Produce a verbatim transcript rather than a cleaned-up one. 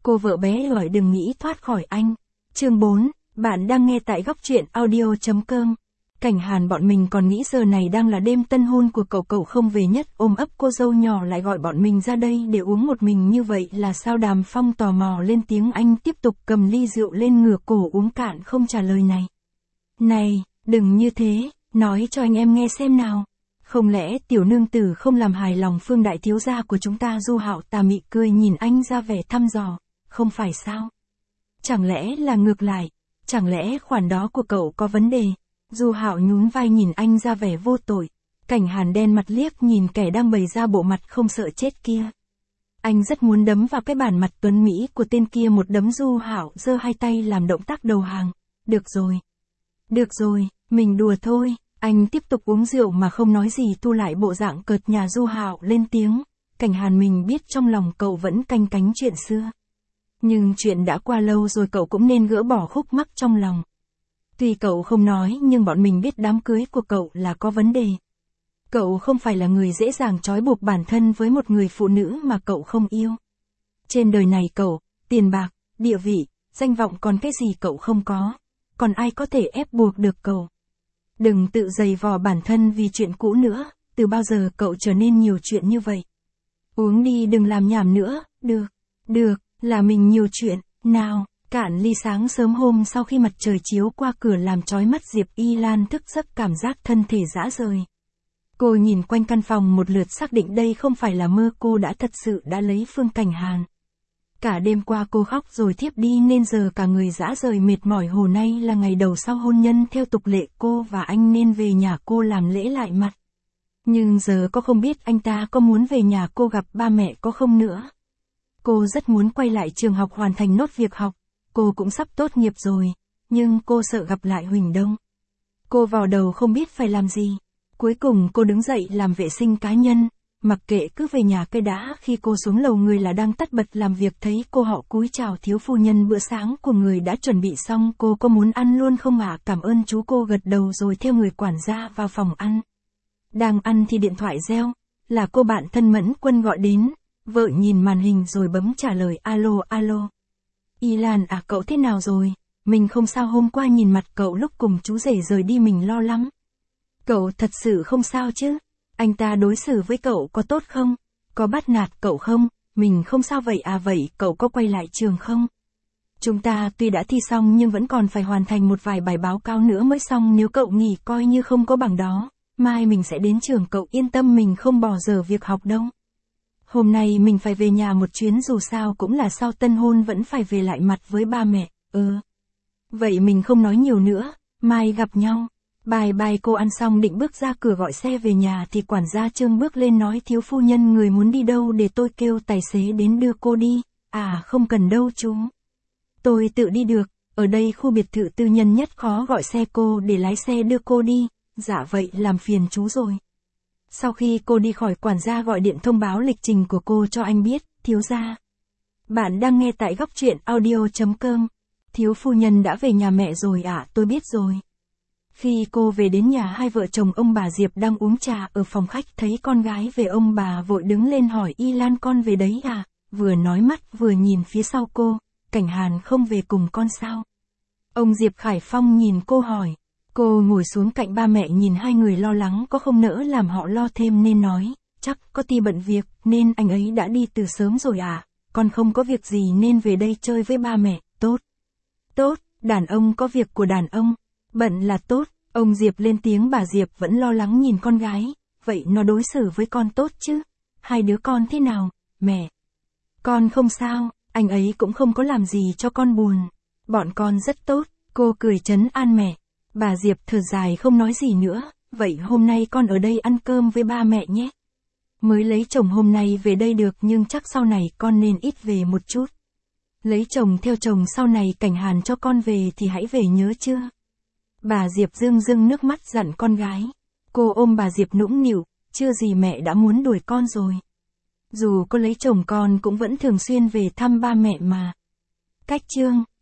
cô vợ bé gọi đừng nghĩ thoát khỏi anh. Chương bốn, bạn đang nghe tại góc truyện audio.com. Cảnh Hàn bọn mình còn nghĩ giờ này đang là đêm tân hôn của cậu cậu không về nhất ôm ấp cô dâu nhỏ lại gọi bọn mình ra đây để uống một mình như vậy là sao? Đàm Phong tò mò lên tiếng, anh tiếp tục cầm ly rượu lên ngửa cổ uống cạn không trả lời này. Này, đừng như thế, nói cho anh em nghe xem nào. Không lẽ tiểu nương tử không làm hài lòng Phương đại thiếu gia của chúng ta? Du Hạo tà mị cười nhìn anh ra vẻ thăm dò, không phải sao? Chẳng lẽ là ngược lại, chẳng lẽ khoản đó của cậu có vấn đề? Du Hạo nhún vai nhìn anh ra vẻ vô tội. Cảnh Hàn đen mặt liếc nhìn kẻ đang bày ra bộ mặt không sợ chết kia. Anh rất muốn đấm vào cái bản mặt tuấn mỹ của tên kia một đấm. Du Hạo giơ hai tay làm động tác đầu hàng. Được rồi. Được rồi, mình đùa thôi. Anh tiếp tục uống rượu mà không nói gì, thu lại bộ dạng cợt nhà. Du Hạo lên tiếng. Cảnh Hàn mình biết trong lòng cậu vẫn canh cánh chuyện xưa. Nhưng chuyện đã qua lâu rồi, cậu cũng nên gỡ bỏ khúc mắc trong lòng. Tuy cậu không nói nhưng bọn mình biết đám cưới của cậu là có vấn đề. Cậu không phải là người dễ dàng trói buộc bản thân với một người phụ nữ mà cậu không yêu. Trên đời này cậu, tiền bạc, địa vị, danh vọng còn cái gì cậu không có. Còn ai có thể ép buộc được cậu. Đừng tự giày vò bản thân vì chuyện cũ nữa, từ bao giờ cậu trở nên nhiều chuyện như vậy. Uống đi, đừng làm nhảm nữa, được, được, là mình nhiều chuyện, nào. Cạn ly. Sáng sớm hôm sau khi mặt trời chiếu qua cửa làm chói mắt Diệp Y Lan thức giấc cảm giác thân thể rã rời. Cô nhìn quanh căn phòng một lượt xác định đây không phải là mơ, cô đã thật sự đã lấy Phương Cảnh Hàn. Cả đêm qua cô khóc rồi thiếp đi nên giờ cả người rã rời mệt mỏi. Hồ nay là ngày đầu sau hôn nhân, theo tục lệ cô và anh nên về nhà cô làm lễ lại mặt. Nhưng giờ cô không biết anh ta có muốn về nhà cô gặp ba mẹ có không nữa. Cô rất muốn quay lại trường học hoàn thành nốt việc học. Cô cũng sắp tốt nghiệp rồi, nhưng cô sợ gặp lại Huỳnh Đông. Cô vào đầu không biết phải làm gì. Cuối cùng cô đứng dậy làm vệ sinh cá nhân, mặc kệ cứ về nhà cây đã. Khi cô xuống lầu người là đang tất bật làm việc, thấy cô họ cúi chào thiếu phu nhân, bữa sáng của người đã chuẩn bị xong, cô có muốn ăn luôn không ạ? À? Cảm ơn chú, cô gật đầu rồi theo người quản gia vào phòng ăn. Đang ăn thì điện thoại reo, là cô bạn thân Mẫn Quân gọi đến. Vợ nhìn màn hình rồi bấm trả lời. Alo alo. Y Lan à, cậu thế nào rồi? Mình không sao, hôm qua nhìn mặt cậu lúc cùng chú rể rời đi mình lo lắm. Cậu thật sự không sao chứ? Anh ta đối xử với cậu có tốt không? Có bắt nạt cậu không? Mình không sao. Vậy à, vậy cậu có quay lại trường không? Chúng ta tuy đã thi xong nhưng vẫn còn phải hoàn thành một vài bài báo cáo nữa mới xong. Nếu cậu nghỉ coi như không có bằng đó, mai mình sẽ đến trường, cậu yên tâm, mình không bỏ dở việc học đâu. Hôm nay mình phải về nhà một chuyến, dù sao cũng là sau tân hôn, vẫn phải về lại mặt với ba mẹ. Ừ. Vậy mình không nói nhiều nữa, mai gặp nhau. Bye bye. Cô ăn xong định bước ra cửa gọi xe về nhà thì quản gia Trương bước lên nói, thiếu phu nhân người muốn đi đâu, để tôi kêu tài xế đến đưa cô đi. À không cần đâu chú. Tôi tự đi được, ở đây khu biệt thự tư nhân nhất, khó gọi xe, cô để lái xe đưa cô đi. Dạ vậy làm phiền chú rồi. Sau khi cô đi khỏi, quản gia gọi điện thông báo lịch trình của cô cho anh biết. Thiếu gia. Bạn đang nghe tại góc truyện audio.com. Thiếu phu nhân đã về nhà mẹ rồi ạ? À, tôi biết rồi. Khi cô về đến nhà, hai vợ chồng ông bà Diệp đang uống trà ở phòng khách, thấy con gái về ông bà vội đứng lên hỏi, Y Lan con về đấy à? Vừa nói mắt vừa nhìn phía sau cô, Cảnh Hàn không về cùng con sao? Ông Diệp Khải Phong nhìn cô hỏi. Cô ngồi xuống cạnh ba mẹ nhìn hai người lo lắng, có không nỡ làm họ lo thêm nên nói, chắc có ti bận việc nên anh ấy đã đi từ sớm rồi à? Con không có việc gì nên về đây chơi với ba mẹ. Tốt. Tốt, đàn ông có việc của đàn ông, bận là tốt. Ông Diệp lên tiếng. Bà Diệp vẫn lo lắng nhìn con gái. Vậy nó đối xử với con tốt chứ? Hai đứa con thế nào, mẹ? Con không sao, anh ấy cũng không có làm gì cho con buồn. Bọn con rất tốt. Cô cười trấn an mẹ. Bà Diệp thở dài không nói gì nữa. Vậy hôm nay con ở đây ăn cơm với ba mẹ nhé. Mới lấy chồng hôm nay về đây được nhưng chắc sau này con nên ít về một chút. Lấy chồng theo chồng, sau này Cảnh Hàn cho con về thì hãy về nhớ chưa? Bà Diệp rưng rưng nước mắt dặn con gái. Cô ôm bà Diệp nũng nịu, chưa gì mẹ đã muốn đuổi con rồi. Dù có lấy chồng con cũng vẫn thường xuyên về thăm ba mẹ mà. Cách chương.